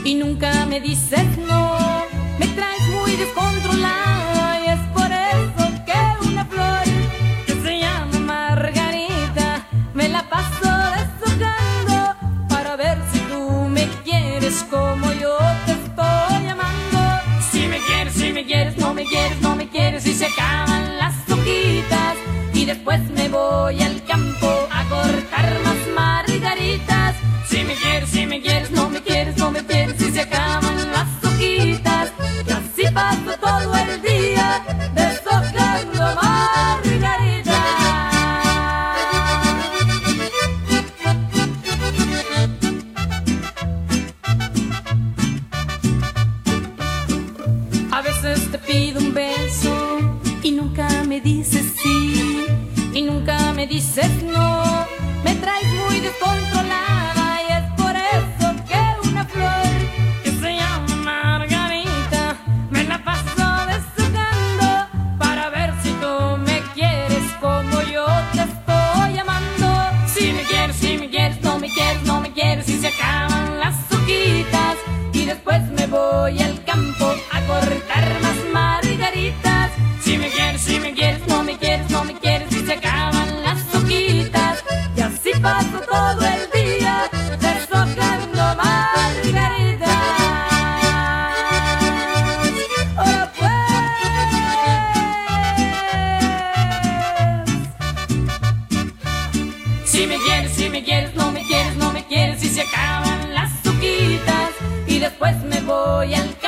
y nunca me dices no. Me traes muy descontrolada y es por eso que una flor que se llama Margarita me la paso deshojando para ver si tú me quieres como yo te estoy amando. Si me quieres, no me quieres, no me quieres y se acaban las hojitas y después me voy al campo a cortar más margaritas. Si me quieres, no me quieres, no me quieres y se acaban las hojitas y así paso todo el día deshojando margaritas. A veces te pido un beso y nunca me dices sí, y nunca me dices no. Me traes muy descontrolada y es por eso que una flor que se llama Margarita me la paso deshojando para ver si tú me quieres como yo te estoy amando. Si me quieres, no me quieres, no me quieres y se acaban las hojitas y después me voy al campo a cortar más margaritas. Si me quieres, no me quieres, no me quieres y se acaban las hojitas y así paso todo el día deshojando margaritas. ¡Ahora pues! Si me quieres, no me quieres, no me quieres y se acaban las hojitas y después me voy al